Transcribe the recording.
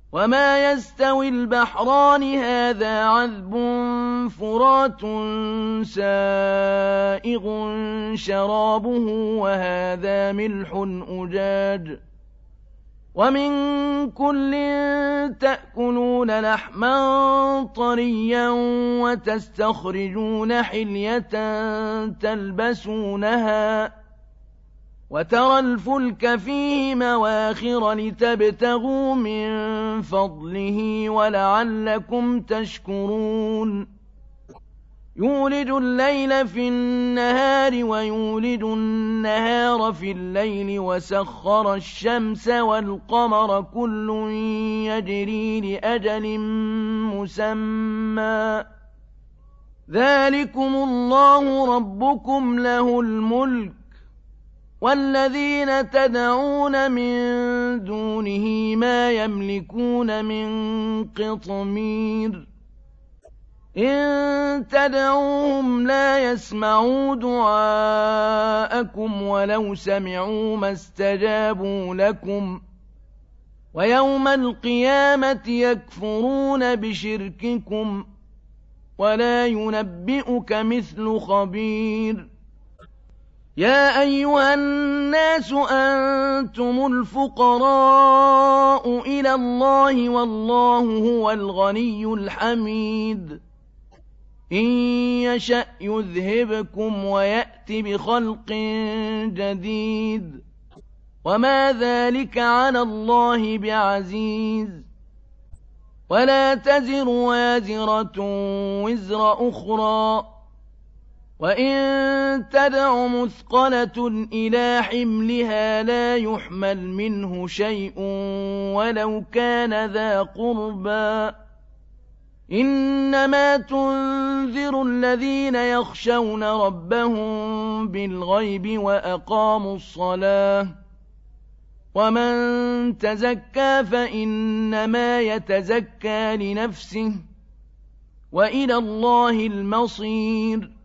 وما يستوي البحران هذا عذب فرات سائغ شرابه وهذا ملح أجاج ومن كل تأكلون لحما طريا وتستخرجون حلية تلبسونها وترى الفلك فيه مواخر لتبتغوا من فضله ولعلكم تشكرون يولج الليل في النهار ويولج النهار في الليل وسخر الشمس والقمر كل يجري لأجل مسمى ذلكم الله ربكم له الملك والذين تدعون من دونه ما يملكون من قطمير إن تدعوهم لا يسمعوا دعاءكم ولو سمعوا ما استجابوا لكم ويوم القيامة يكفرون بشرككم ولا ينبئك مثل خبير يا أيها الناس أنتم الفقراء إلى الله والله هو الغني الحميد إن يشأ يذهبكم ويأت بخلق جديد وما ذلك على الله بعزيز ولا تزر وازرة وزر أخرى وإن تدع مثقلة إلى حملها لا يحمل منه شيء ولو كان ذا قربى إنما تنذر الذين يخشون ربهم بالغيب وأقاموا الصلاة ومن تزكى فإنما يتزكى لنفسه وإلى الله المصير